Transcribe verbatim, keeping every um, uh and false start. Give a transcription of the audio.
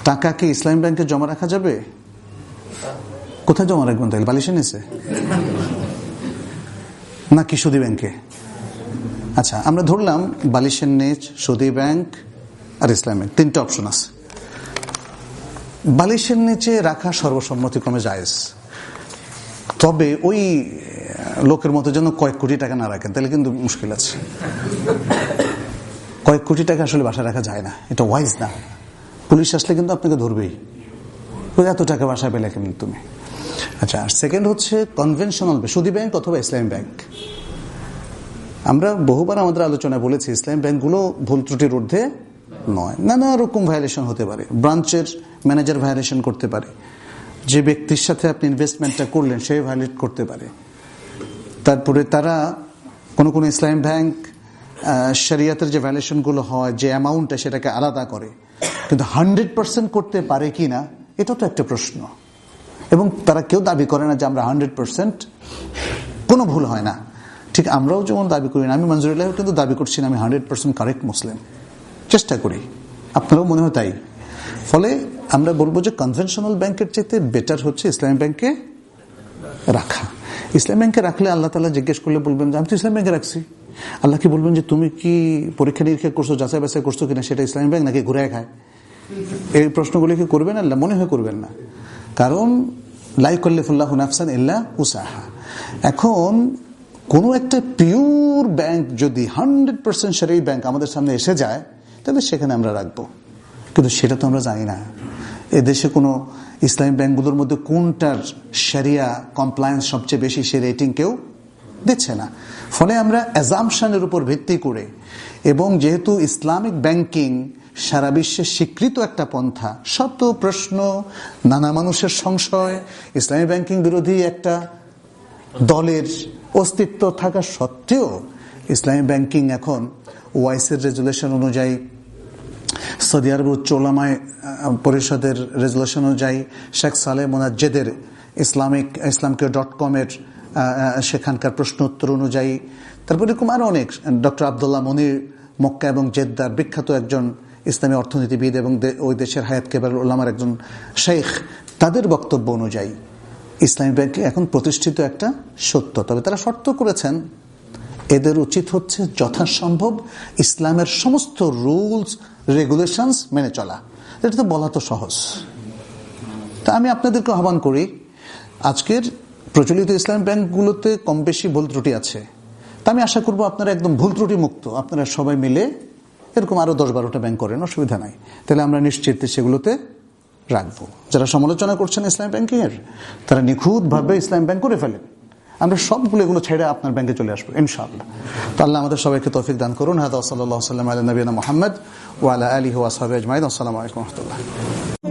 টাকা কি ইসলামী ব্যাংকে জমা রাখা যাবে? কোথায় জমা রাখবেন তাহলে? বালিশের নিচে নাকি সুদী ব্যাংকে? আচ্ছা, আমরা ধরলাম বালিশের নিচ, সুদী ব্যাংক আর ইসলামী ব্যাংক, তিনটা অপশন আছে। বালিশের নিচে রাখা সর্বসম্মতিক্রমে জায়েজ, তবে ওই লোকের মতো যেন কয়েক কোটি টাকা না রাখেন, তাহলে কিন্তু মুশকিল আছে। কয়েক কোটি টাকা আসলে বাসায় রাখা যায় না, এটা ওয়াইজ না। পুলিশ আসলে কিন্তু আপনাকে ধরবেই, এত টাকা বাসায় পেলে কেমন তুমি। আচ্ছা, সেকেন্ড হচ্ছে কনভেনশনাল সুদী ব্যাংক অথবা ইসলামী ব্যাংক। আমরা বহুবার আমাদের আলোচনায় বলেছি ইসলামী ব্যাংকগুলো ভুল ত্রুটির ঊর্ধ্বে নয়, নানা রকম ভায়োলেশন হতে পারে। ব্রাঞ্চের ম্যানেজার ভায়োলেশন করতে পারে, যে ব্যক্তির সাথে আপনি ইনভেস্টমেন্টটা করলেন সে ভায়োলেট করতে পারে। তারপরে তারা কোনো কোনো ইসলামী ব্যাংক শরিয়াতের যে ভায়োলেশনগুলো হয়, যে অ্যামাউন্টটা সেটাকে আলাদা করে, কিন্তু হান্ড্রেড পার্সেন্ট করতে পারে কি না এটা তো একটা প্রশ্ন। এবং তারা কেউ দাবি করে না যে আমরা হান্ড্রেড পার্সেন্ট কোনো ভুল হয় না। ঠিক আমরাও যেমন দাবি করি না, আমি মঞ্জুরুল্লাহ কিন্তু দাবি করছি না আমি হান্ড্রেড পার্সেন্ট কারেক্ট মুসলিম, চেষ্টা করি, আপনারাও মনে হয় তাই। ফলে আমরা বলবো যে কনভেনশনাল ব্যাংকের চাইতে বেটার হচ্ছে ইসলামী ব্যাংকে রাখা। ইসলামী ব্যাংকে রাখলে আল্লাহ তাআলা জিজ্ঞেস করলে বলবেন যে আমি তো ইসলামী ব্যাংকে রাখছি। আল্লাহ কি বলবেন যে তুমি কি পরীক্ষা নিরীক্ষা করছো, যাচাই বাছাই করছো কিনা সেটা ইসলামী ব্যাংক নাকি ঘুরে খায়? এই প্রশ্নগুলি কি করবেন? আল্লাহ মনে হয় করবেন না, কারণ লা ইউকাল্লিফুল্লাহু নাফসান ইল্লা উসাহা। এখন কোন একটা পিওর ব্যাংক যদি হান্ড্রেড পার্সেন্ট শরীয়ত ব্যাংক আমাদের সামনে এসে যায় তাহলে সেখানে আমরা রাখবো, কিন্তু সেটা তো আমরা জানি না। এদেশে কোনো ইসলামী ব্যাংকগুলোর মধ্যে কোনটার শরিয়া কমপ্লায়েন্স সবচেয়ে বেশি সে রেটিং কেউ দিচ্ছে না। ফলে আমরা অ্যাজাম্পশনের উপর ভিত্তি করে, এবং যেহেতু ইসলামিক ব্যাংকিং সারা বিশ্বে স্বীকৃত একটা পন্থা, শত প্রশ্ন, নানা মানুষের সংশয়, ইসলামী ব্যাংকিং বিরোধী একটা দলের অস্তিত্ব থাকা সত্ত্বেও ইসলামী ব্যাংকিং এখন ওয়াইসের রেজুলেশন অনুযায়ী, সৌদি আরবের উচ্চ উলামায়ে পরিষদের রেজুলেশন অনুযায়ী, শেখ সালেহ মোনাজ্জেদের ইসলামিক ইসলামকে ডট কমের সেখানকার প্রশ্ন উত্তর অনুযায়ী, তারপরে এরকম আরো অনেক, ডক্টর আবদুল্লাহ মনির মক্কা এবং জেদ্দার বিখ্যাত একজন ইসলামী অর্থনীতিবিদ এবং ওই দেশের হায়াত কেবারুল উলামার একজন শেখ, তাদের বক্তব্য অনুযায়ী ইসলামী ব্যাংক এখন প্রতিষ্ঠিত একটা সত্য। তবে তারা শর্ত করেছেন এদের উচিত হচ্ছে যথাসম্ভব ইসলামের সমস্ত রুলস রেগুলেশনস মেনে চলা। এটা তো বলা তো সহজ। তা আমি আপনাদেরকে আহ্বান করি, আজকের প্রচলিত ইসলামী ব্যাংকগুলোতে কম বেশি ভুল ত্রুটি আছে, তা আমি আশা করবো আপনারা একদম ভুল ত্রুটি মুক্ত, আপনারা সবাই মিলে এরকম আরো দশ বারোটা ব্যাংক করেন, অসুবিধা নাই। তাহলে আমরা নিশ্চিত সেগুলোতে রাখবো। যারা সমালোচনা করছেন ইসলামী ব্যাংকিং এর, তারা নিখুঁত ভাবে ইসলামী ব্যাংক করে ফেলেন, আমরা সবগুলো এগুলো ছেড়ে আপনার ব্যাংকে চলে আসবো ইনশাআল্লাহ। তো আল্লাহ আমাদের সবাইকে তৌফিক দান করুন। হাদা সাল্লাল্লাহু আলাইহি ওয়া সাল্লাম আলা নবিয়িনা মুহাম্মদ ওয়া আলা আলিহি ওয়া আসহাবিহি আজমাইন। আসসালামু আলাইকুম ওয়া রাহমাতুল্লাহ।